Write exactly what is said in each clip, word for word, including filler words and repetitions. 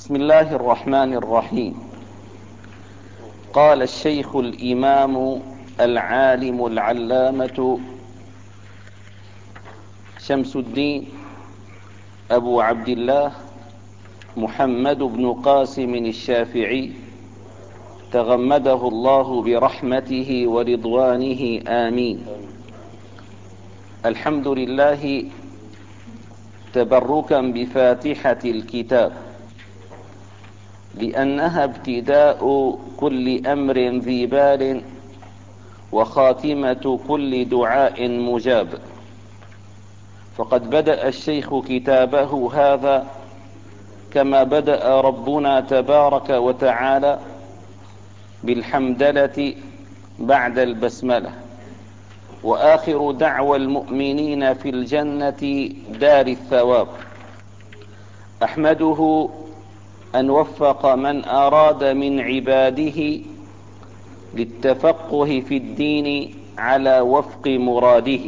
بسم الله الرحمن الرحيم. قال الشيخ الإمام العالم العلامة شمس الدين أبو عبد الله محمد بن قاسم الشافعي تغمده الله برحمته ورضوانه آمين. الحمد لله تبركا بفاتحة الكتاب، لأنها ابتداء كل أمر ذي بال وخاتمة كل دعاء مجاب. فقد بدأ الشيخ كتابه هذا كما بدأ ربنا تبارك وتعالى بالحمدلة بعد البسملة، وآخر دعوى المؤمنين في الجنة دار الثواب. أحمده أن وفق من أراد من عباده للتفقه في الدين على وفق مراده.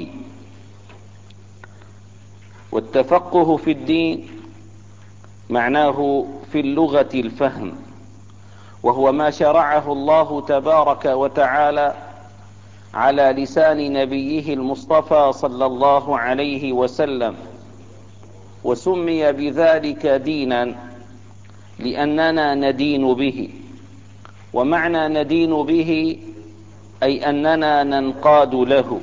والتفقه في الدين معناه في اللغة الفهم، وهو ما شرعه الله تبارك وتعالى على لسان نبيه المصطفى صلى الله عليه وسلم، وسمي بذلك دينا لأننا ندين به. ومعنى ندين به أي أننا ننقاد له.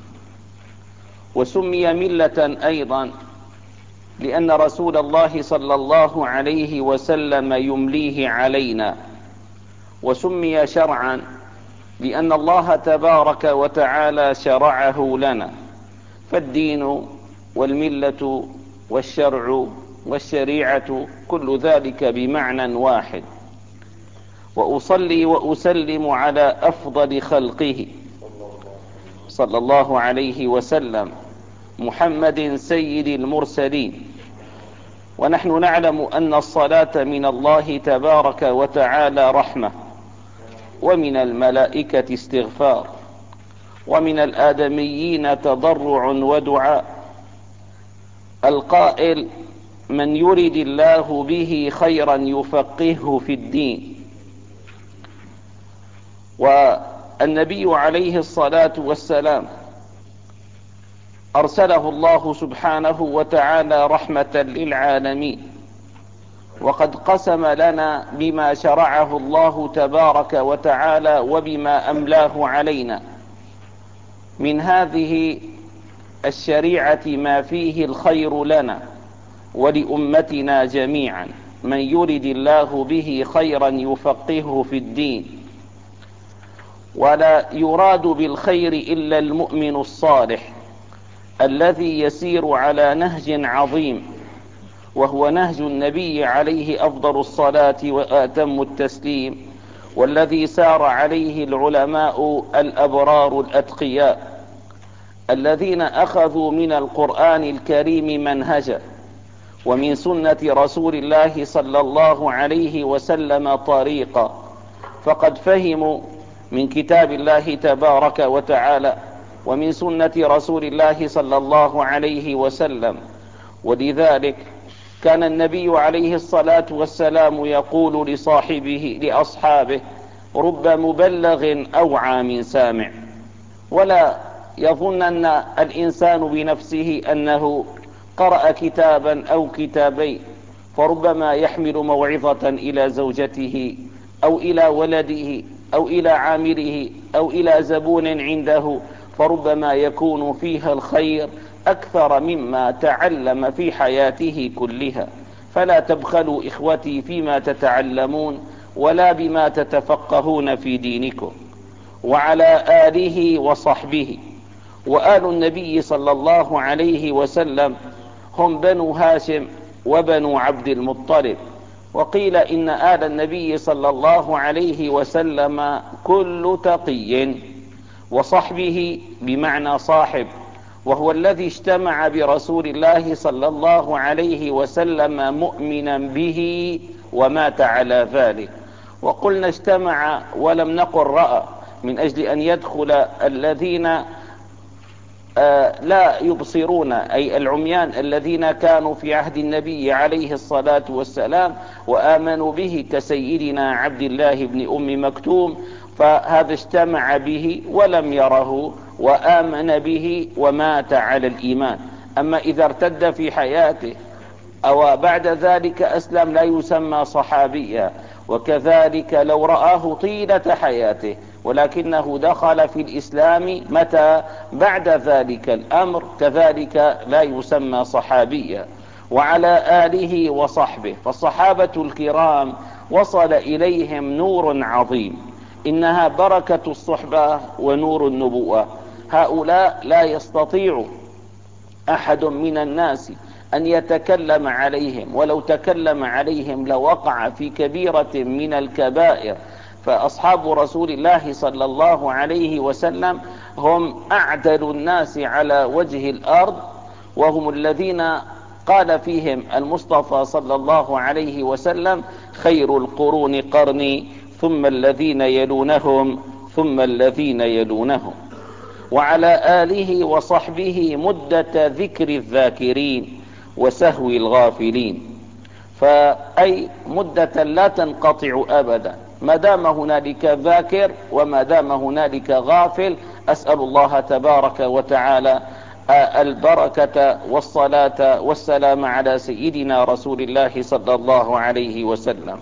وسمي ملة أيضا لأن رسول الله صلى الله عليه وسلم يمليه علينا. وسمي شرعا لأن الله تبارك وتعالى شرعه لنا. فالدين والملة والشرع والشريعة كل ذلك بمعنى واحد. وأصلي وأسلم على أفضل خلقه صلى الله عليه وسلم محمد سيد المرسلين. ونحن نعلم أن الصلاة من الله تبارك وتعالى رحمة، ومن الملائكة استغفار، ومن الآدميين تضرع ودعاء. القائل: من يرد الله به خيرا يفقهه في الدين. والنبي عليه الصلاة والسلام أرسله الله سبحانه وتعالى رحمة للعالمين، وقد قسم لنا بما شرعه الله تبارك وتعالى وبما أملاه علينا من هذه الشريعة ما فيه الخير لنا ولأمتنا جميعا. من يرد الله به خيرا يفقهه في الدين. ولا يراد بالخير إلا المؤمن الصالح الذي يسير على نهج عظيم، وهو نهج النبي عليه أفضل الصلاة وأتم التسليم، والذي سار عليه العلماء الأبرار الأتقياء الذين أخذوا من القرآن الكريم منهجا، ومن سنة رسول الله صلى الله عليه وسلم طريقا. فقد فهموا من كتاب الله تبارك وتعالى ومن سنة رسول الله صلى الله عليه وسلم. ولذلك كان النبي عليه الصلاة والسلام يقول لصاحبه لأصحابه: رب مبلغ أوعى من سامع. ولا يظنن الإنسان بنفسه أنه قرأ كتابا أو كتابين فربما يحمل موعظة إلى زوجته أو إلى ولده أو إلى عامله أو إلى زبون عنده، فربما يكون فيها الخير أكثر مما تعلم في حياته كلها. فلا تبخلوا إخوتي فيما تتعلمون ولا بما تتفقهون في دينكم. وعلى آله وصحبه. وآل النبي صلى الله عليه وسلم هم بنو هاشم وبنو عبد المطلب. وقيل إن آل النبي صلى الله عليه وسلم كل تقي. وصحبه بمعنى صاحب، وهو الذي اجتمع برسول الله صلى الله عليه وسلم مؤمنا به ومات على ذلك. وقلنا اجتمع ولم نقل رأى، من أجل أن يدخل الذين لا يبصرون، أي العميان الذين كانوا في عهد النبي عليه الصلاة والسلام وآمنوا به كسيدنا عبد الله بن أم مكتوم، فهذا اجتمع به ولم يره وآمن به ومات على الإيمان. أما إذا ارتد في حياته أو بعد ذلك أسلم لا يسمى صحابيا. وكذلك لو رآه طيلة حياته ولكنه دخل في الإسلام متى بعد ذلك الأمر كذلك لا يسمى صحابيا. وعلى آله وصحبه، فالصحابة الكرام وصل إليهم نور عظيم، إنها بركة الصحبة ونور النبوة. هؤلاء لا يستطيع أحد من الناس أن يتكلم عليهم، ولو تكلم عليهم لوقع في كبيرة من الكبائر. فأصحاب رسول الله صلى الله عليه وسلم هم أعدل الناس على وجه الأرض، وهم الذين قال فيهم المصطفى صلى الله عليه وسلم: خير القرون قرني ثم الذين يلونهم ثم الذين يلونهم. وعلى آله وصحبه مدة ذكر الذاكرين وسهو الغافلين، فأي مدة لا تنقطع أبدا ما دام هنالك ذاكر وما دام هنالك غافل. أسأل الله تبارك وتعالى البركة والصلاة والسلام على سيدنا رسول الله صلى الله عليه وسلم.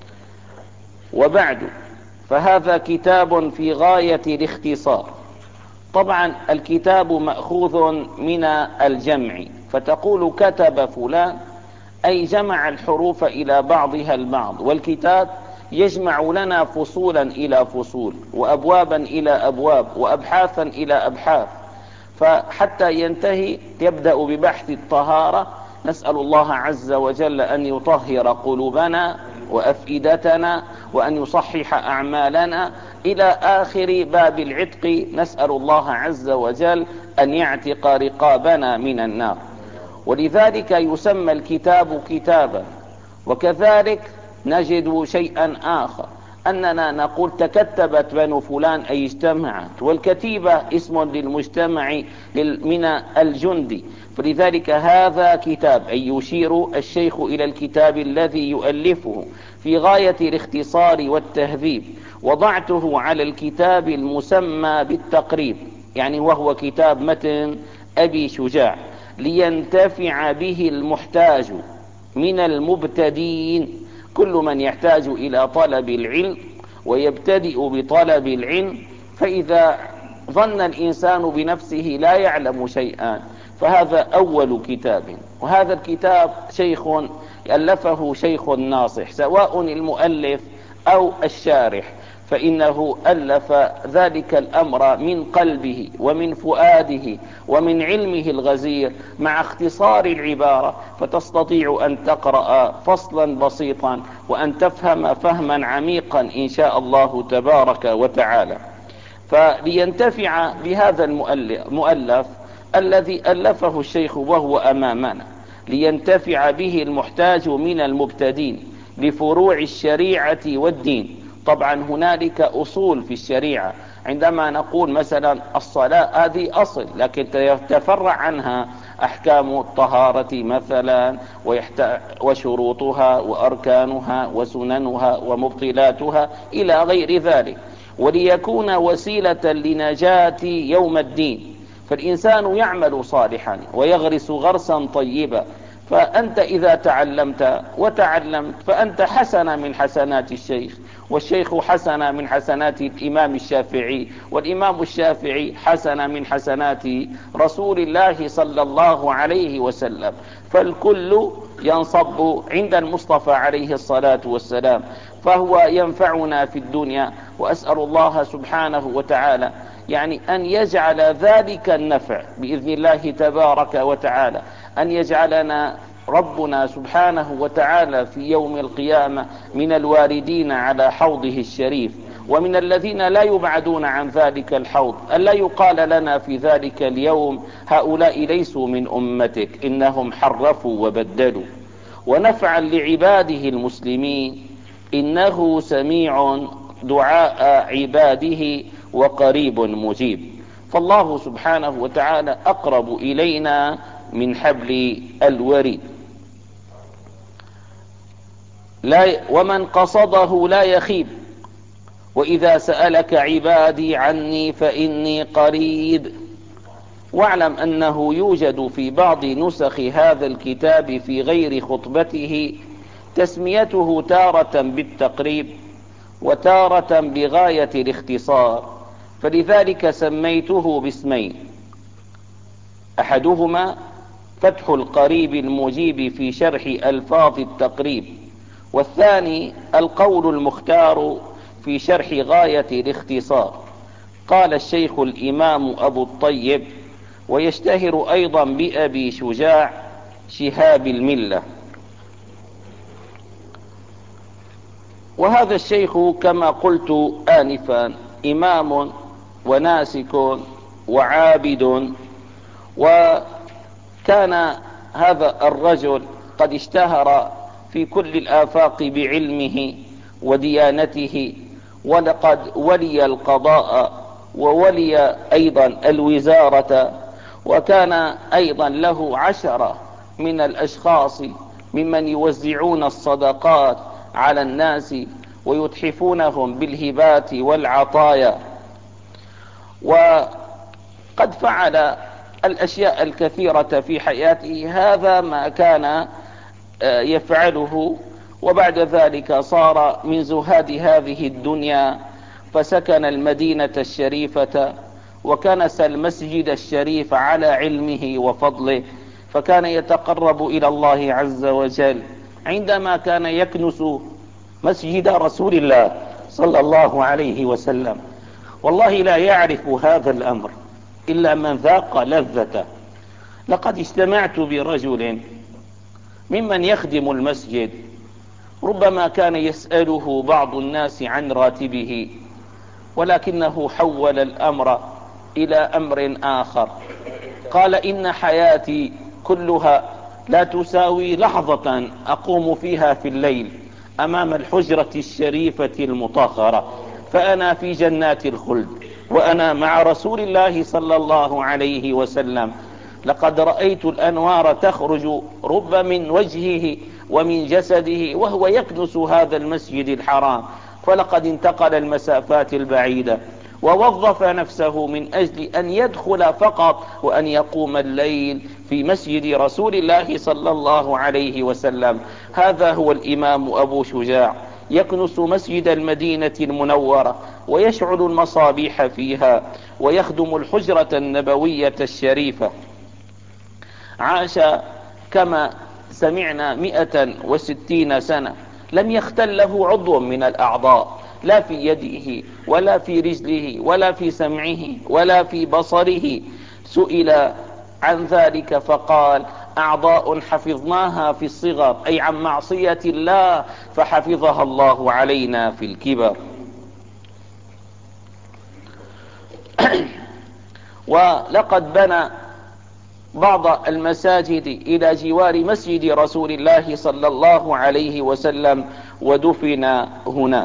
وبعد، فهذا كتاب في غاية الاختصار. طبعا الكتاب مأخوذ من الجمع، فتقول كتب فلان أي جمع الحروف إلى بعضها البعض، والكتاب يجمع لنا فصولا إلى فصول وأبوابا إلى أبواب وأبحاثا إلى أبحاث، فحتى ينتهي يبدأ ببحث الطهارة. نسأل الله عز وجل أن يطهر قلوبنا وأفئدتنا وأن يصحح أعمالنا إلى آخر باب العتق. نسأل الله عز وجل أن يعتق رقابنا من النار، ولذلك يسمى الكتاب كتابا. وكذلك نجد شيئا آخر، أننا نقول تكتبت بنو فلان أي اجتمعت، والكتيبة اسم للمجتمع من الجند، فلذلك هذا كتاب أي يشير الشيخ إلى الكتاب الذي يؤلفه في غاية الاختصار والتهذيب. وضعته على الكتاب المسمى بالتقريب، يعني وهو كتاب متن أبي شجاع، لينتفع به المحتاج من المبتدين، كل من يحتاج إلى طلب العلم ويبتدئ بطلب العلم. فإذا ظن الإنسان بنفسه لا يعلم شيئا فهذا أول كتاب. وهذا الكتاب شيخ ألفه شيخ ناصح، سواء المؤلف أو الشارح، فإنه ألف ذلك الأمر من قلبه ومن فؤاده ومن علمه الغزير مع اختصار العبارة، فتستطيع أن تقرأ فصلا بسيطا وأن تفهم فهما عميقا إن شاء الله تبارك وتعالى. فلينتفع بهذا المؤلف الذي ألفه الشيخ وهو أمامنا، لينتفع به المحتاج من المبتدين لفروع الشريعة والدين. طبعا هنالك أصول في الشريعة، عندما نقول مثلا الصلاة هذه أصل، لكن تفرع عنها أحكام الطهارة مثلا وشروطها وأركانها وسننها ومبطلاتها إلى غير ذلك، وليكون وسيلة لنجاة يوم الدين. فالإنسان يعمل صالحا ويغرس غرسا طيبا، فأنت إذا تعلمت وتعلمت فأنت حسن من حسنات الشيخ، والشيخ حسن من حسنات الإمام الشافعي، والإمام الشافعي حسن من حسنات رسول الله صلى الله عليه وسلم، فالكل ينصب عند المصطفى عليه الصلاة والسلام، فهو ينفعنا في الدنيا. وأسأل الله سبحانه وتعالى يعني أن يجعل ذلك النفع بإذن الله تبارك وتعالى، أن يجعلنا ربنا سبحانه وتعالى في يوم القيامة من الواردين على حوضه الشريف، ومن الذين لا يبعدون عن ذلك الحوض، ألا يقال لنا في ذلك اليوم هؤلاء ليسوا من أمتك إنهم حرفوا وبدلوا. ونفعا لعباده المسلمين إنه سميع دعاء عباده وقريب مجيب. فالله سبحانه وتعالى أقرب إلينا من حبل الوريد. لا ومن قصده لا يخيب، وإذا سألك عبادي عني فإني قريب. واعلم أنه يوجد في بعض نسخ هذا الكتاب في غير خطبته تسميته تارة بالتقريب وتارة بغاية الاختصار، فلذلك سميته باسمين: أحدهما فتح القريب المجيب في شرح ألفاظ التقريب، والثاني القول المختار في شرح غاية الاختصار. قال الشيخ الإمام أبو الطيب: ويشتهر أيضا بأبي شجاع شهاب الملة. وهذا الشيخ كما قلت آنفا إمام وناسك وعابد، وكان هذا الرجل قد اشتهر في كل الآفاق بعلمه وديانته، ولقد ولي القضاء وولي أيضا الوزارة، وكان أيضا له عشرة من الأشخاص ممن يوزعون الصدقات على الناس ويتحفونهم بالهبات والعطايا، وقد فعل الأشياء الكثيرة في حياته. هذا ما كان يفعله، وبعد ذلك صار من زهاد هذه الدنيا، فسكن المدينة الشريفة وكنس المسجد الشريف على علمه وفضله، فكان يتقرب إلى الله عز وجل عندما كان يكنس مسجد رسول الله صلى الله عليه وسلم. والله لا يعرف هذا الأمر إلا من ذاق لذته. لقد اجتمعت برجل ممن يخدم المسجد، ربما كان يسأله بعض الناس عن راتبه، ولكنه حول الأمر إلى أمر آخر. قال: إن حياتي كلها لا تساوي لحظة أقوم فيها في الليل أمام الحجرة الشريفة المطهرة، فأنا في جنات الخلد وأنا مع رسول الله صلى الله عليه وسلم. لقد رأيت الأنوار تخرج رب من وجهه ومن جسده وهو يكنس هذا المسجد الحرام، فلقد انتقل المسافات البعيدة ووظف نفسه من أجل أن يدخل فقط وأن يقوم الليل في مسجد رسول الله صلى الله عليه وسلم. هذا هو الإمام أبو شجاع، يكنس مسجد المدينة المنورة ويشعل المصابيح فيها ويخدم الحجرة النبوية الشريفة. عاش كما سمعنا مئة وستين سنة، لم يختل له عضو من الأعضاء، لا في يده ولا في رجله ولا في سمعه ولا في بصره. سئل عن ذلك فقال: أعضاء حفظناها في الصغر، أي عن معصية الله، فحفظها الله علينا في الكبر. ولقد بنى بعض المساجد إلى جوار مسجد رسول الله صلى الله عليه وسلم ودفن هناك.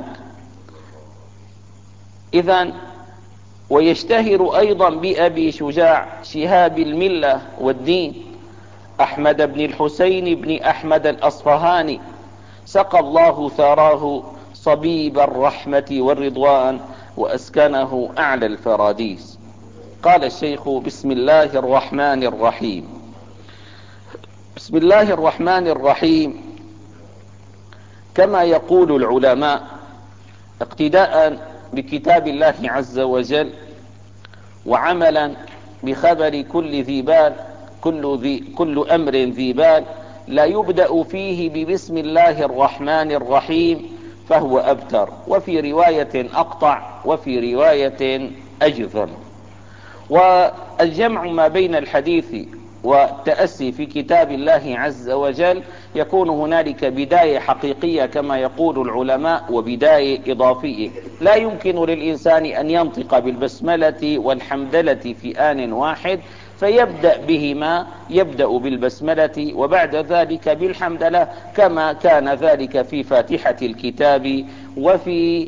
إذن ويشتهر أيضا بأبي شجاع شهاب الملة والدين أحمد بن الحسين بن أحمد الأصفهاني، سقى الله ثراه صبيب الرحمة والرضوان وأسكنه أعلى الفراديس. قال الشيخ: بسم الله الرحمن الرحيم. بسم الله الرحمن الرحيم كما يقول العلماء اقتداء بكتاب الله عز وجل، وعملا بخبر كل ذي بال كل, ذي كل أمر ذي بال، لا يبدأ فيه ببسم الله الرحمن الرحيم فهو أبتر، وفي رواية أقطع وفي رواية أجذم. والجمع ما بين الحديث والتأسي في كتاب الله عز وجل يكون هنالك بداية حقيقية كما يقول العلماء وبداية إضافية. لا يمكن للإنسان أن ينطق بالبسملة والحمدلة في آن واحد، فيبدأ بهما، يبدأ بالبسملة وبعد ذلك بالحمدلة، كما كان ذلك في فاتحة الكتاب وفي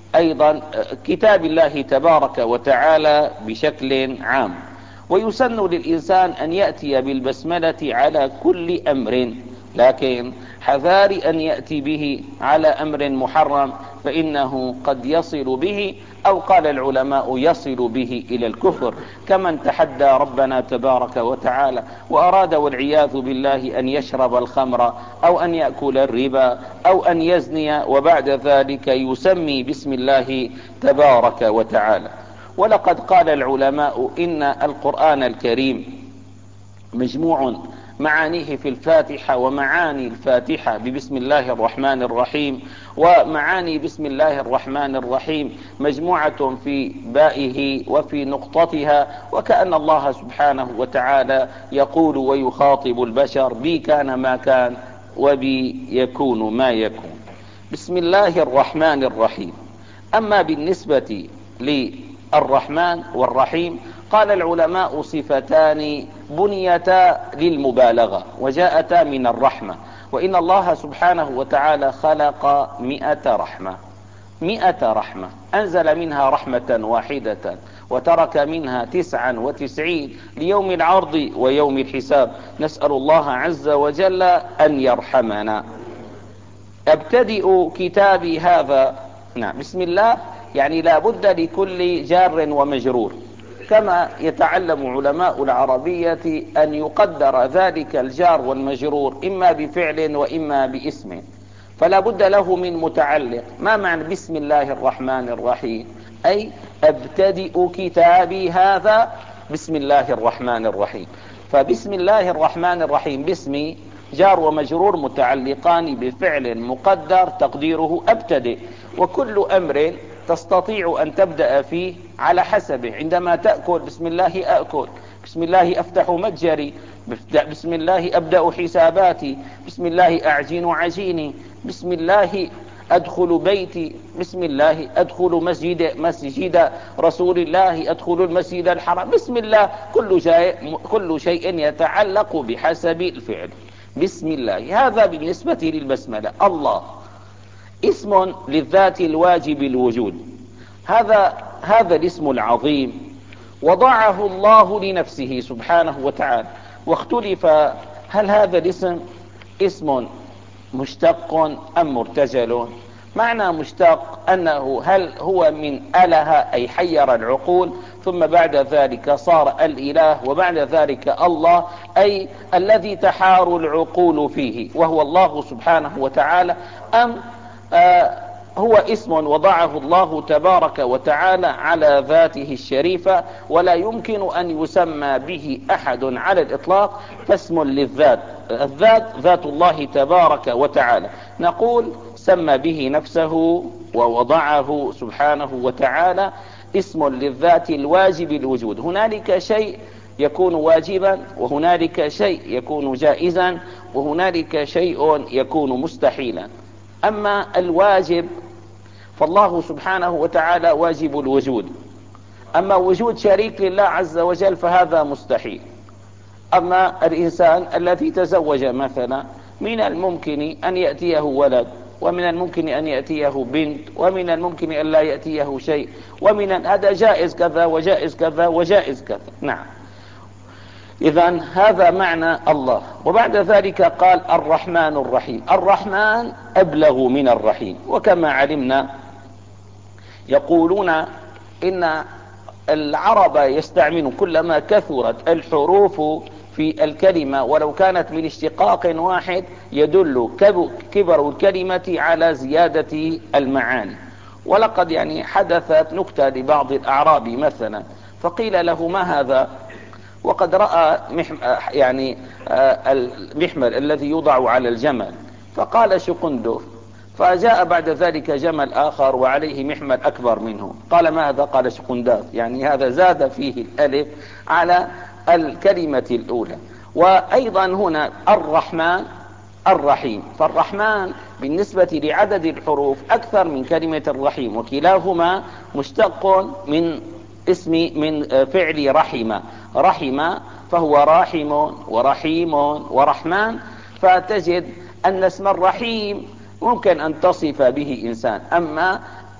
أيضا كتاب الله تبارك وتعالى بشكل عام. ويسن للإنسان أن يأتي بالبسملة على كل أمر، لكن حذار أن يأتي به على أمر محرم، فإنه قد يصل به، أو قال العلماء يصل به إلى الكفر، كمن تحدى ربنا تبارك وتعالى وأراد والعياذ بالله أن يشرب الخمر أو أن يأكل الربا أو أن يزني، وبعد ذلك يسمي باسم الله تبارك وتعالى. ولقد قال العلماء إن القرآن الكريم مجموع معانيه في الفاتحة، ومعاني الفاتحة ببسم الله الرحمن الرحيم، ومعاني بسم الله الرحمن الرحيم مجموعة في بائه وفي نقطتها، وكأن الله سبحانه وتعالى يقول ويخاطب البشر: بي كان ما كان وبي يكون ما يكون. بسم الله الرحمن الرحيم. أما بالنسبة للرحمن والرحيم، قال العلماء صفتان بنيتا للمبالغة وجاءتا من الرحمة، وإن الله سبحانه وتعالى خلق مئة رحمة مئة رحمة، أنزل منها رحمة واحدة وترك منها تسعا وتسعين ليوم العرض ويوم الحساب. نسأل الله عز وجل أن يرحمنا. أبتدئ كتابي هذا، نعم، بسم الله، يعني لا بد لكل جار ومجرور، كما يتعلم علماء العربية أن يقدر ذلك الجار والمجرور إما بفعل وإما باسم، فلا بد له من متعلق. ما معنى بسم الله الرحمن الرحيم؟ أي أبتدئ كتابي هذا بسم الله الرحمن الرحيم. فبسم الله الرحمن الرحيم باسم جار ومجرور متعلقان بفعل مقدر تقديره أبتدئ، وكل أمر تستطيع أن تبدأ فيه على حسبه. عندما تأكل بسم الله أأكل، بسم الله أفتح متجري، بسم الله أبدأ حساباتي، بسم الله أعجن عجيني، بسم الله أدخل بيتي، بسم الله أدخل مسجد مسجد رسول الله، أدخل المسجد الحرام، بسم الله. كل شيء كل شيء يتعلق بحسب الفعل. بسم الله. هذا بالنسبة للبسملة. الله اسم للذات الواجب الوجود. هذا هذا الاسم العظيم وضعه الله لنفسه سبحانه وتعالى، واختلف هل هذا الاسم اسم مشتق أم مرتجل. معنى مشتق أنه هل هو من أله أي حير العقول، ثم بعد ذلك صار الإله، وبعد ذلك الله أي الذي تحار العقول فيه وهو الله سبحانه وتعالى، أم آه هو اسم وضعه الله تبارك وتعالى على ذاته الشريفة، ولا يمكن أن يسمى به أحد على الإطلاق، فاسم للذات. الذات ذات الله تبارك وتعالى، نقول سمى به نفسه ووضعه سبحانه وتعالى اسم للذات الواجب الوجود. هنالك شيء يكون واجبا، وهنالك شيء يكون جائزا، وهنالك شيء يكون مستحيلا. أما الواجب فالله سبحانه وتعالى واجب الوجود، أما وجود شريك لله عز وجل فهذا مستحيل. أما الإنسان الذي تزوج مثلا، من الممكن أن يأتيه ولد، ومن الممكن أن يأتيه بنت، ومن الممكن أن لا يأتيه شيء، ومن هذا جائز كذا وجائز كذا وجائز كذا. نعم، إذن هذا معنى الله. وبعد ذلك قال الرحمن الرحيم. الرحمن أبلغ من الرحيم، وكما علمنا يقولون إن العرب يستعملون كلما كثرت الحروف في الكلمة ولو كانت من اشتقاق واحد يدل كبر الكلمة على زيادة المعاني. ولقد يعني حدثت نكتة لبعض الأعراب مثلا، فقيل له ما هذا؟ وقد رأى يعني المحمل الذي يوضع على الجمل، فقال شقندف. فجاء بعد ذلك جمل آخر وعليه محمل أكبر منه، قال ما هذا؟ قال شقنداف. يعني هذا زاد فيه الألف على الكلمة الأولى. وأيضا هنا الرحمن الرحيم، فالرحمن بالنسبة لعدد الحروف أكثر من كلمة الرحيم، وكلاهما مشتق من اسم من فعل رحم. رحم فهو راحم ورحيم ورحمن، فتجد أن اسم الرحيم ممكن أن تصف به إنسان، أما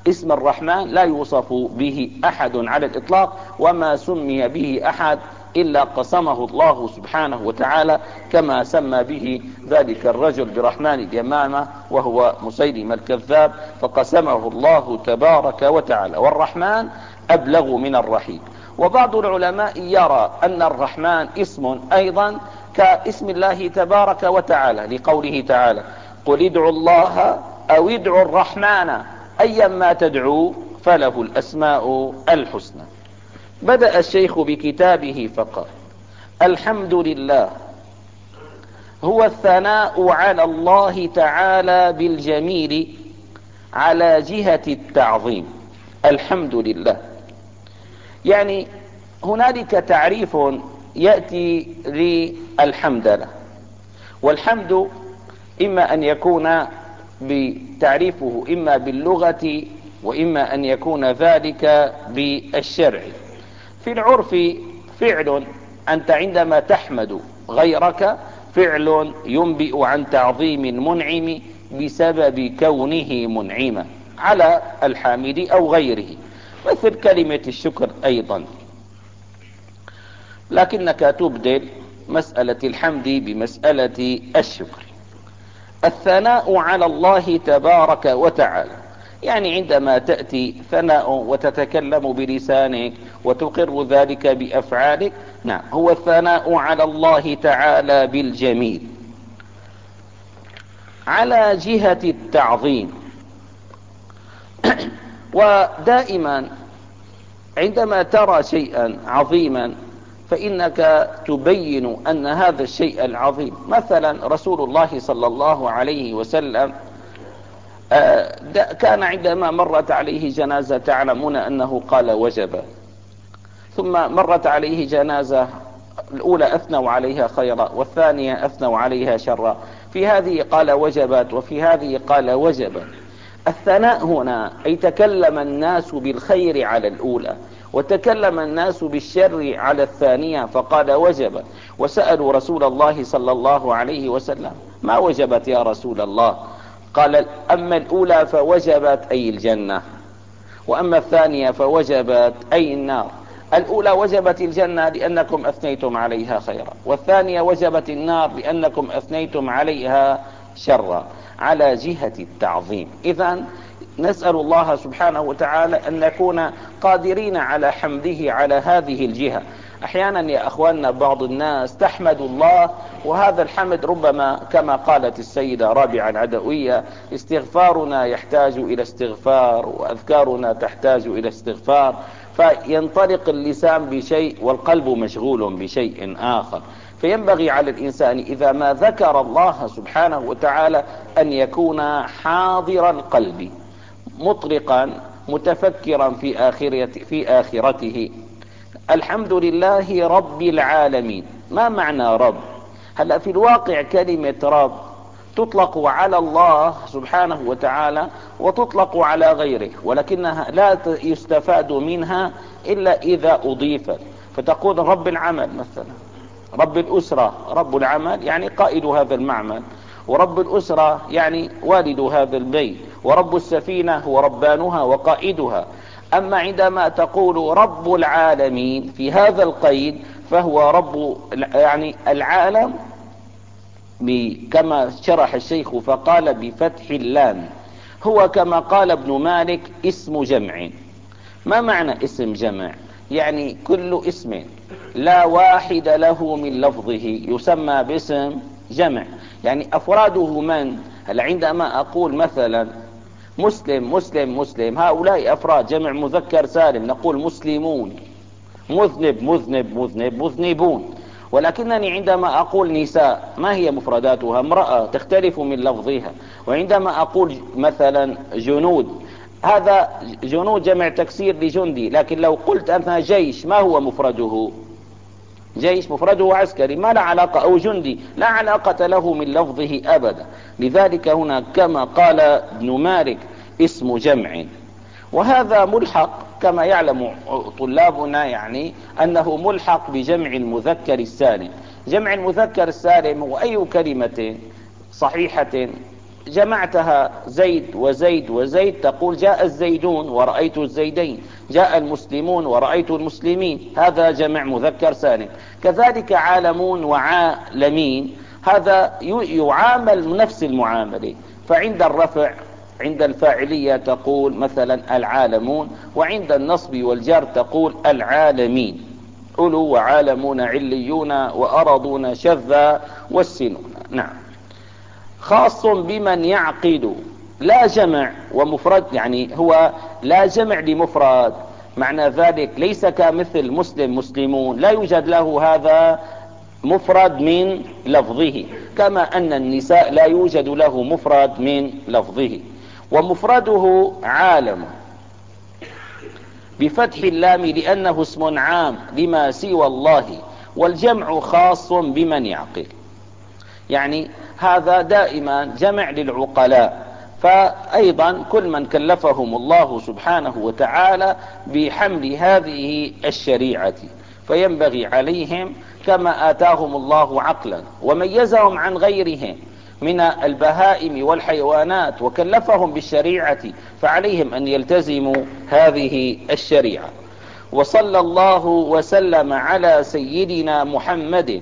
اسم الرحمن لا يوصف به أحد على الإطلاق، وما سمي به أحد إلا قسمه الله سبحانه وتعالى، كما سمى به ذلك الرجل برحمن اليمامة وهو مسيلم الكذاب، فقسمه الله تبارك وتعالى. والرحمن أبلغ من الرحيم. وبعض العلماء يرى أن الرحمن اسم أيضا كاسم الله تبارك وتعالى، لقوله تعالى: قل ادعوا الله أو ادعوا الرحمن أيما تدعوا فله الأسماء الحسنى. بدأ الشيخ بكتابه فقال: الحمد لله هو الثناء على الله تعالى بالجميل على جهة التعظيم. الحمد لله يعني هنالك تعريف يأتي للحمدلله، والحمد إما أن يكون بتعريفه إما باللغة، وإما أن يكون ذلك بالشرع. في العرف فعل، أنت عندما تحمد غيرك فعل ينبئ عن تعظيم المنعم بسبب كونه منعما على الحامد أو غيره، مثل كلمة الشكر أيضا، لكنك تبدل مسألة الحمد بمسألة الشكر. الثناء على الله تبارك وتعالى يعني عندما تأتي ثناء وتتكلم بلسانك وتقر ذلك بأفعالك، نعم، هو الثناء على الله تعالى بالجميل على جهة التعظيم. ودائما عندما ترى شيئا عظيما فإنك تبين أن هذا الشيء العظيم، مثلا رسول الله صلى الله عليه وسلم كان عندما مرت عليه جنازة تعلمون أنه قال وجب، ثم مرت عليه جنازة الأولى أثنوا عليها خيرا والثانية أثنوا عليها شرا، في هذه قال وجبت وفي هذه قال وجبت. الثناء هنا أي تكلم الناس بالخير على الأولى وتكلم الناس بالشر على الثانية فقال وجبت. وسألوا رسول الله صلى الله عليه وسلم: ما وجبت يا رسول الله؟ قال: أما الأولى فوجبت أي الجنة، وأما الثانية فوجبت أي النار. الأولى وجبت الجنة لأنكم أثنيتم عليها خيرا، والثانية وجبت النار لأنكم أثنيتم عليها شرا، على جهة التعظيم. إذن نسأل الله سبحانه وتعالى أن نكون قادرين على حمده على هذه الجهة. أحيانا يا أخواننا بعض الناس تحمد الله، وهذا الحمد ربما كما قالت السيدة رابعة العدوية: استغفارنا يحتاج إلى استغفار وأذكارنا تحتاج إلى استغفار، فينطلق اللسان بشيء والقلب مشغول بشيء آخر. فينبغي على الإنسان إذا ما ذكر الله سبحانه وتعالى أن يكون حاضر القلب مطلقا متفكرا في آخرته, في آخرته. الحمد لله رب العالمين. ما معنى رب؟ هلأ في الواقع كلمة رب تطلق على الله سبحانه وتعالى وتطلق على غيره، ولكنها لا يستفاد منها إلا إذا أضيفت، فتقول رب العمل مثلا، رب الأسرة رب العمل يعني قائد هذا المعمل، ورب الأسرة يعني والد هذا البيت، ورب السفينة هو ربانها وقائدها. أما عندما تقول رب العالمين في هذا القيد فهو رب يعني العالم، كما شرح الشيخ فقال بفتح اللام. هو كما قال ابن مالك اسم جمع. ما معنى اسم جمع؟ يعني كل اسم لا واحد له من لفظه يسمى باسم جمع. يعني أفراده من؟ هل عندما أقول مثلا مسلم مسلم مسلم، هؤلاء أفراد جمع مذكر سالم، نقول مسلمون. مذنب مذنب مذنب مذنبون. ولكنني عندما أقول نساء ما هي مفرداتها؟ امرأة، تختلف من لفظها. وعندما أقول مثلا جنود، هذا جنود جمع تكسير لجندي، لكن لو قلت أنت جيش ما هو مفرده؟ جيش مفرده عسكري، ما لا علاقة، أو جندي لا علاقة له من لفظه أبدا. لذلك هنا كما قال ابن مالك اسم جمع. وهذا ملحق كما يعلم طلابنا، يعني أنه ملحق بجمع المذكر السالم. جمع المذكر السالم هو أي كلمة صحيحة جمعتها زيد وزيد وزيد تقول جاء الزيدون ورأيت الزيدين، جاء المسلمون ورأيت المسلمين، هذا جمع مذكر سالم. كذلك عالمون وعالمين، هذا يعامل نفس المعاملة. فعند الرفع عند الفاعلية تقول مثلا العالمون، وعند النصب والجر تقول العالمين. أولو وعالمون عليون وأرضون شذا والسنون. نعم. خاص بمن يعقد، لا جمع ومفرد، يعني هو لا جمع لمفرد، معنى ذلك ليس كمثل مسلم مسلمون، لا يوجد له هذا مفرد من لفظه، كما أن النساء لا يوجد له مفرد من لفظه. ومفرده عالم بفتح اللام لأنه اسم عام لما سوى الله، والجمع خاص بمن يعقل. يعني هذا دائما جمع للعقلاء، فأيضا كل من كلفهم الله سبحانه وتعالى بحمل هذه الشريعة فينبغي عليهم كما آتاهم الله عقلا وميزهم عن غيرهم من البهائم والحيوانات وكلفهم بالشريعة، فعليهم أن يلتزموا هذه الشريعة. وصلى الله وسلم على سيدنا محمد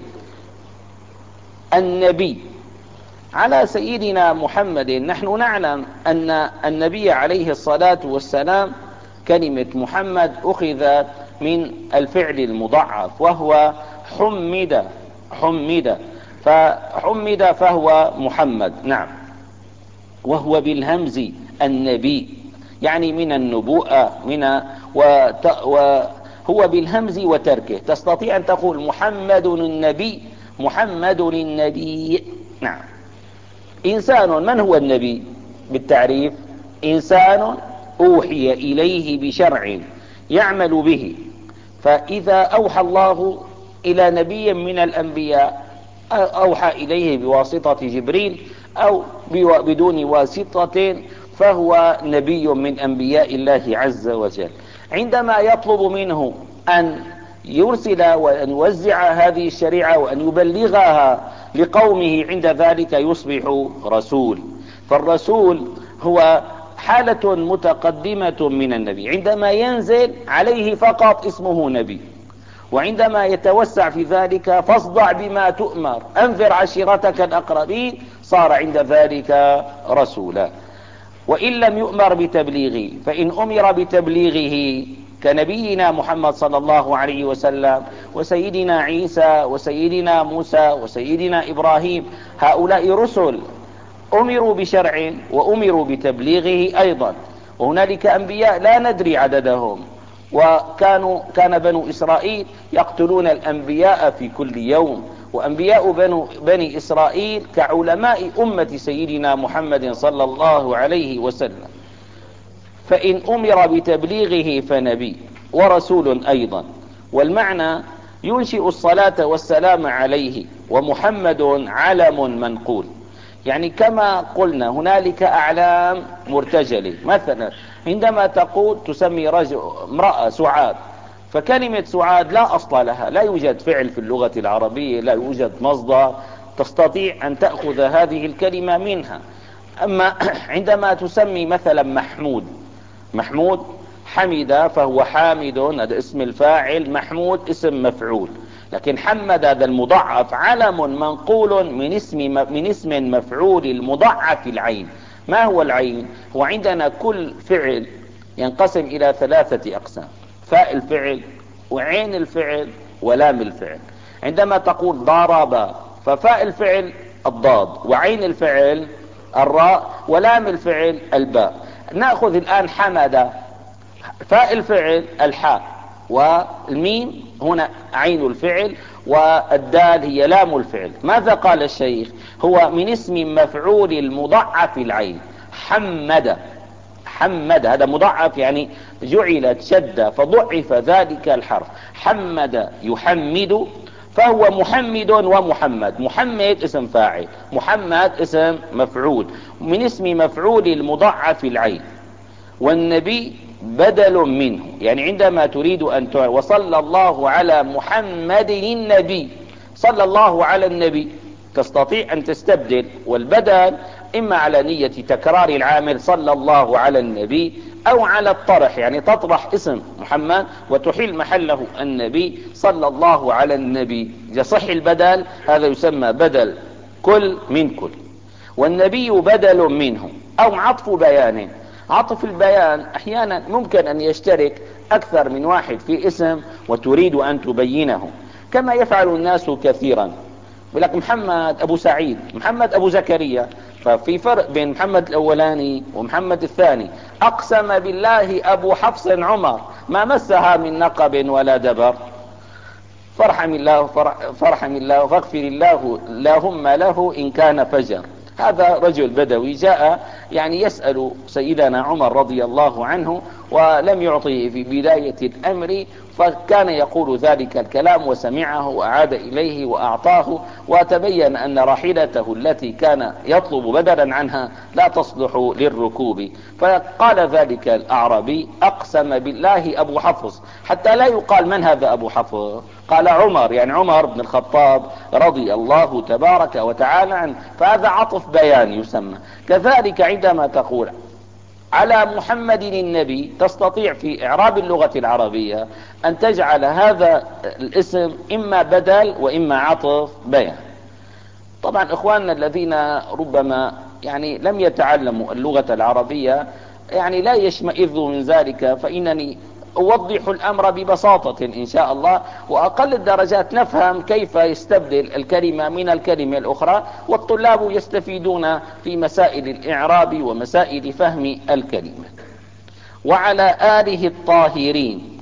النبي. على سيدنا محمد، نحن نعلم أن النبي عليه الصلاة والسلام كلمة محمد أخذ من الفعل المضاعف وهو حمد، حمد فحمد فهو محمد. نعم. وهو بالهمز النبي، يعني من النبوءة، من وهو بالهمز وتركه. تستطيع أن تقول محمد النبي، محمد النبي. نعم. إنسان، من هو النبي بالتعريف؟ إنسان أوحي إليه بشرع يعمل به. فإذا أوحى الله إلى نبي من الأنبياء أوحى إليه بواسطة جبريل أو بدون واسطة، فهو نبي من أنبياء الله عز وجل. عندما يطلب منه أن يرسل وأن يوزع هذه الشريعة وأن يبلغها لقومه، عند ذلك يصبح رسول. فالرسول هو حالة متقدمة من النبي، عندما ينزل عليه فقط اسمه نبي، وعندما يتوسع في ذلك فاصدع بما تؤمر أنذر عشيرتك الأقربين، صار عند ذلك رسولا. وإن لم يؤمر بتبليغه، فإن أمر بتبليغه كنبينا محمد صلى الله عليه وسلم وسيدنا عيسى وسيدنا موسى وسيدنا إبراهيم، هؤلاء رسل أمروا بشرع وأمروا بتبليغه أيضا. وهنالك أنبياء لا ندري عددهم، وكانوا كان بنو إسرائيل يقتلون الأنبياء في كل يوم، وأنبياء بنو بني إسرائيل كعلماء أمة سيدنا محمد صلى الله عليه وسلم. فإن أمر بتبليغه فنبي ورسول أيضا. والمعنى ينشئ الصلاة والسلام عليه، ومحمد علم منقول. يعني كما قلنا هنالك أعلام مرتجلة، مثلا عندما تقول تسمي رجل امرأة سعاد، فكلمة سعاد لا أصل لها، لا يوجد فعل في اللغة العربية، لا يوجد مصدر تستطيع أن تأخذ هذه الكلمة منها. أما عندما تسمي مثلا محمود، محمود حمد فهو حامد، هذا اسم الفاعل، محمود اسم مفعول. لكن حمد هذا المضاعف علم منقول من اسم من اسم مفعول المضاعف العين. ما هو العين؟ هو عندنا كل فعل ينقسم إلى ثلاثة أقسام: فاء الفعل وعين الفعل ولام الفعل. عندما تقول ضرب، ففاء الفعل الضاد، وعين الفعل الراء، ولام الفعل الباء. نأخذ الآن حمد، فاء الفعل الحاء، والميم هنا عين الفعل، والدال هي لام الفعل. ماذا قال الشيخ؟ هو من اسم مفعول المضاعف العين. حمد، حمد هذا مضاعف، يعني جعلت شدة فضعف ذلك الحرف. حمد يحمد، فهو محمد ومحمد. محمد اسم فاعل، محمد اسم مفعول، من اسم مفعول المضاعف العين. والنبي بدل منه، يعني عندما تريد أن تعلم وصلى الله على محمد النبي، صلى الله على النبي، تستطيع أن تستبدل، والبدل إما على نية تكرار العامل صلى الله على النبي، أو على الطرح، يعني تطرح اسم محمد وتحيل محله النبي صلى الله على النبي. يصح البدل، هذا يسمى بدل كل من كل، والنبي بدل منه. أو عطف بيان. عطف البيان أحيانا ممكن أن يشترك أكثر من واحد في اسم وتريد أن تبينه، كما يفعل الناس كثيرا. يقول لك محمد أبو سعيد، محمد أبو زكريا، ففي فرق بين محمد الأولاني ومحمد الثاني. أقسم بالله أبو حفص عمر ما مسها من نقب ولا دبر، فارحم الله فارحم الله فاغفر الله اللهم له إن كان فجر. هذا رجل بدوي جاء يعني يسأل سيدنا عمر رضي الله عنه، ولم يعطيه في بداية الأمر، فكان يقول ذلك الكلام وسمعه وأعاد إليه وأعطاه، وتبين أن راحلته التي كان يطلب بدلا عنها لا تصلح للركوب. فقال ذلك الأعرابي أقسم بالله أبو حفص، حتى لا يقال من هذا أبو حفص، قال عمر، يعني عمر بن الخطاب رضي الله تبارك وتعالى عنه. فهذا عطف بيان يسمى. كذلك عندما تقول على محمد النبي، تستطيع في إعراب اللغة العربية أن تجعل هذا الاسم إما بدل وإما عطف بيان. طبعا إخواننا الذين ربما يعني لم يتعلموا اللغة العربية يعني لا يشمئذوا من ذلك، فإنني أوضح الأمر ببساطة إن شاء الله، وأقل الدرجات نفهم كيف يستبدل الكلمة من الكلمة الأخرى، والطلاب يستفيدون في مسائل الإعراب ومسائل فهم الكلمة. وعلى آله الطاهرين،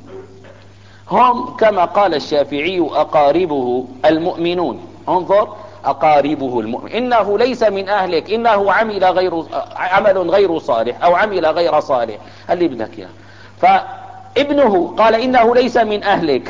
هم كما قال الشافعي أقاربه المؤمنون. انظر، أقاربه المؤمن، إنه ليس من أهلك، إنه عمل غير عمل غير صالح أو عمل غير صالح، اللي بدك يا فابنه قال إنه ليس من أهلك.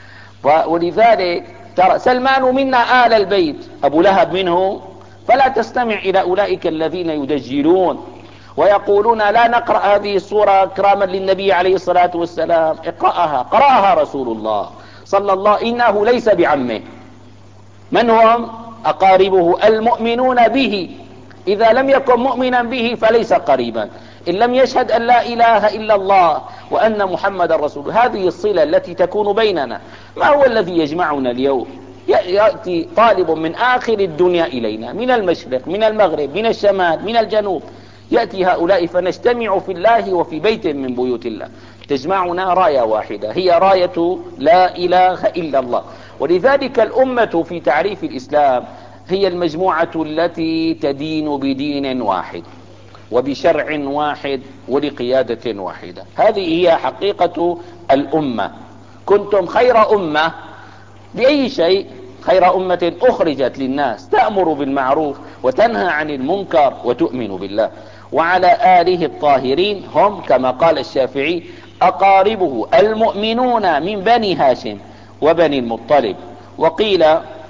ولذلك ترى سلمان منا آل البيت، أبو لهب منه. فلا تستمع إلى أولئك الذين يدجلون ويقولون لا نقرأ هذه السورة كراما للنبي عليه الصلاة والسلام. اقرأها، قرأها رسول الله صلى الله، إنه ليس بعمه. من هم أقاربه؟ المؤمنون به، إذا لم يكن مؤمنا به فليس قريبا، إن لم يشهد أن لا إله إلا الله وأن محمد رسول. هذه الصلة التي تكون بيننا. ما هو الذي يجمعنا اليوم؟ يأتي طالب من آخر الدنيا إلينا، من المشرق من المغرب من الشمال من الجنوب، يأتي هؤلاء فنجتمع في الله وفي بيت من بيوت الله، تجمعنا راية واحدة، هي راية لا إله إلا الله. ولذلك الأمة في تعريف الإسلام هي المجموعة التي تدين بدين واحد وبشرع واحد ولقيادة واحدة. هذه هي حقيقة الأمة. كنتم خير أمة بأي شيء؟ خير أمة أخرجت للناس، تأمر بالمعروف وتنهى عن المنكر وتؤمن بالله. وعلى آله الطاهرين، هم كما قال الشافعي أقاربه المؤمنون من بني هاشم وبني المطلب. وقيل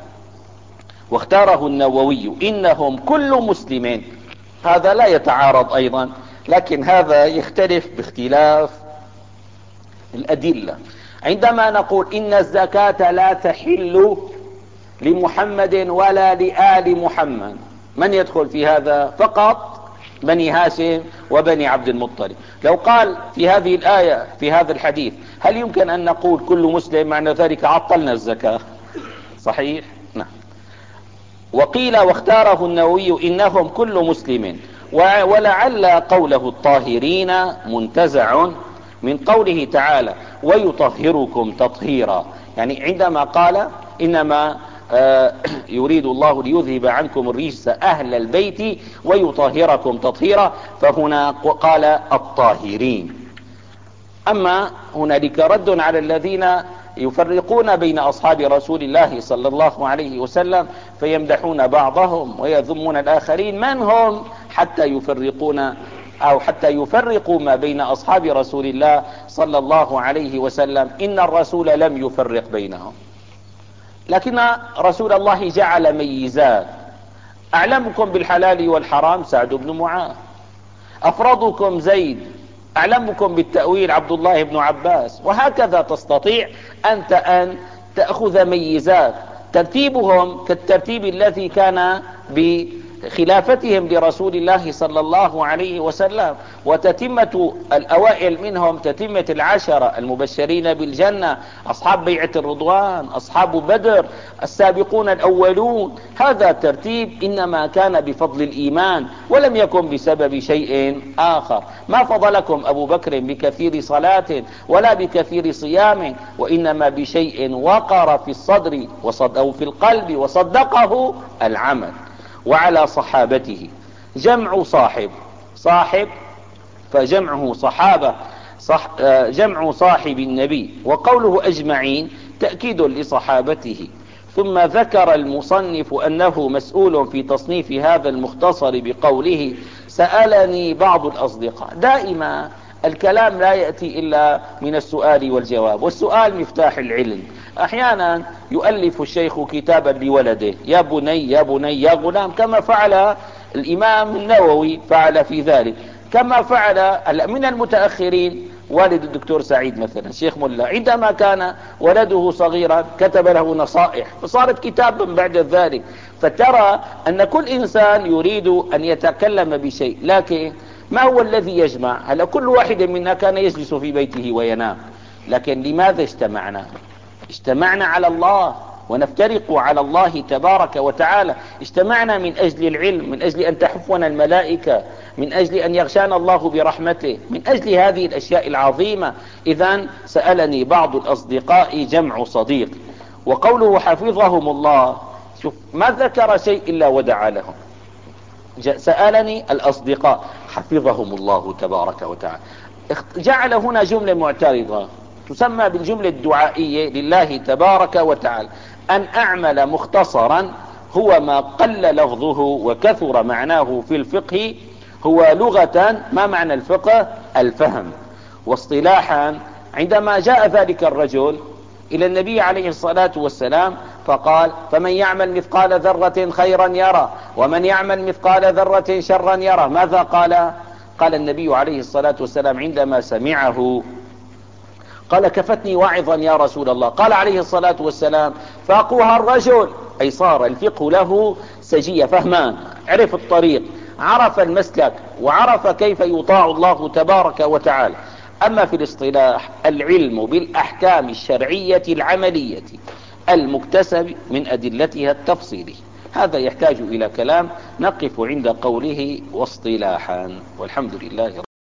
واختاره النووي إنهم كل مسلم. هذا لا يتعارض أيضا، لكن هذا يختلف باختلاف الأدلة. عندما نقول إن الزكاة لا تحل لمحمد ولا لآل محمد، من يدخل في هذا؟ فقط بني هاشم وبني عبد المطلب. لو قال في هذه الآية في هذا الحديث هل يمكن أن نقول كل مسلم؟ معنى ذلك عطلنا الزكاة. صحيح؟ نعم. وقيل واختاره النووي إنهم كل مسلم. ولعل قوله الطاهرين منتزع من قوله تعالى ويطهركم تطهيرا، يعني عندما قال إنما يريد الله ليذهب عنكم الرجس أهل البيت ويطهركم تطهيرا، فهنا قال الطاهرين. أما هنالك رد على الذين يفرقون بين أصحاب رسول الله صلى الله عليه وسلم فيمدحون بعضهم ويذمون الآخرين. من هم حتى يفرقون أو حتى يفرقوا ما بين أصحاب رسول الله صلى الله عليه وسلم؟ إن الرسول لم يفرق بينهم، لكن رسول الله جعل ميزات. أعلمكم بالحلال والحرام سعد بن معاذ، أفرضكم زيد، أعلمكم بالتأويل عبد الله بن عباس. وهكذا تستطيع أنت أن تأخذ ميزات ترتيبهم كالترتيب الذي كان خلافتهم لرسول الله صلى الله عليه وسلم، وتتمة الأوائل منهم تتمة العشرة المبشرين بالجنة، أصحاب بيعة الرضوان، أصحاب بدر، السابقون الأولون. هذا ترتيب إنما كان بفضل الإيمان ولم يكن بسبب شيء آخر. ما فضلكم أبو بكر بكثير صلاة ولا بكثير صيام، وإنما بشيء وقر في الصدر أو في القلب وصدقه العمل. وعلى صحابته جمع صاحب صاحب فجمعه صحابة صح جمع صاحب النبي، وقوله أجمعين تأكيد لصحابته. ثم ذكر المصنف أنه مسؤول في تصنيف هذا المختصر بقوله سألني بعض الأصدقاء. دائما الكلام لا يأتي إلا من السؤال والجواب، والسؤال مفتاح العلم. أحيانا يؤلف الشيخ كتابا لولده، يا بني يا بني يا غلام، كما فعل الإمام النووي فعل في ذلك، كما فعل من المتأخرين والد الدكتور سعيد مثلا شيخ ملا، عندما كان ولده صغيرا كتب له نصائح فصارت كتابا بعد ذلك. فترى أن كل إنسان يريد أن يتكلم بشيء، لكن ما هو الذي يجمع؟ هلا كل واحد منا كان يجلس في بيته وينام، لكن لماذا اجتمعنا؟ اجتمعنا على الله ونفترق على الله تبارك وتعالى. اجتمعنا من أجل العلم، من أجل أن تحفنا الملائكة، من أجل أن يغشانا الله برحمته، من أجل هذه الأشياء العظيمة. إذن سألني بعض الأصدقاء جمع صديق. وقوله حفظهم الله، شوف ما ذكر شيء إلا ودعا لهم. سألني الأصدقاء حفظهم الله تبارك وتعالى، جعل هنا جملة معترضة تسمى بالجملة الدعائية لله تبارك وتعالى: أن أعمل مختصرا هو ما قل لفظه وكثر معناه في الفقه. هو لغة ما معنى الفقه؟ الفهم. واصطلاحا عندما جاء ذلك الرجل إلى النبي عليه الصلاة والسلام فقال: فمن يعمل مثقال ذرة خيرا يرى ومن يعمل مثقال ذرة شرا يرى. ماذا قال؟ قال النبي عليه الصلاة والسلام عندما سمعه قال: كفتني واعظا يا رسول الله. قال عليه الصلاة والسلام: فقه الرجل، أي صار الفقه له سجية، فهمان، عرف الطريق، عرف المسلك، وعرف كيف يطاع الله تبارك وتعالى. أما في الاصطلاح العلم بالأحكام الشرعية العملية المكتسب من أدلتها التفصيلية. هذا يحتاج إلى كلام، نقف عند قوله واصطلاحا، والحمد لله.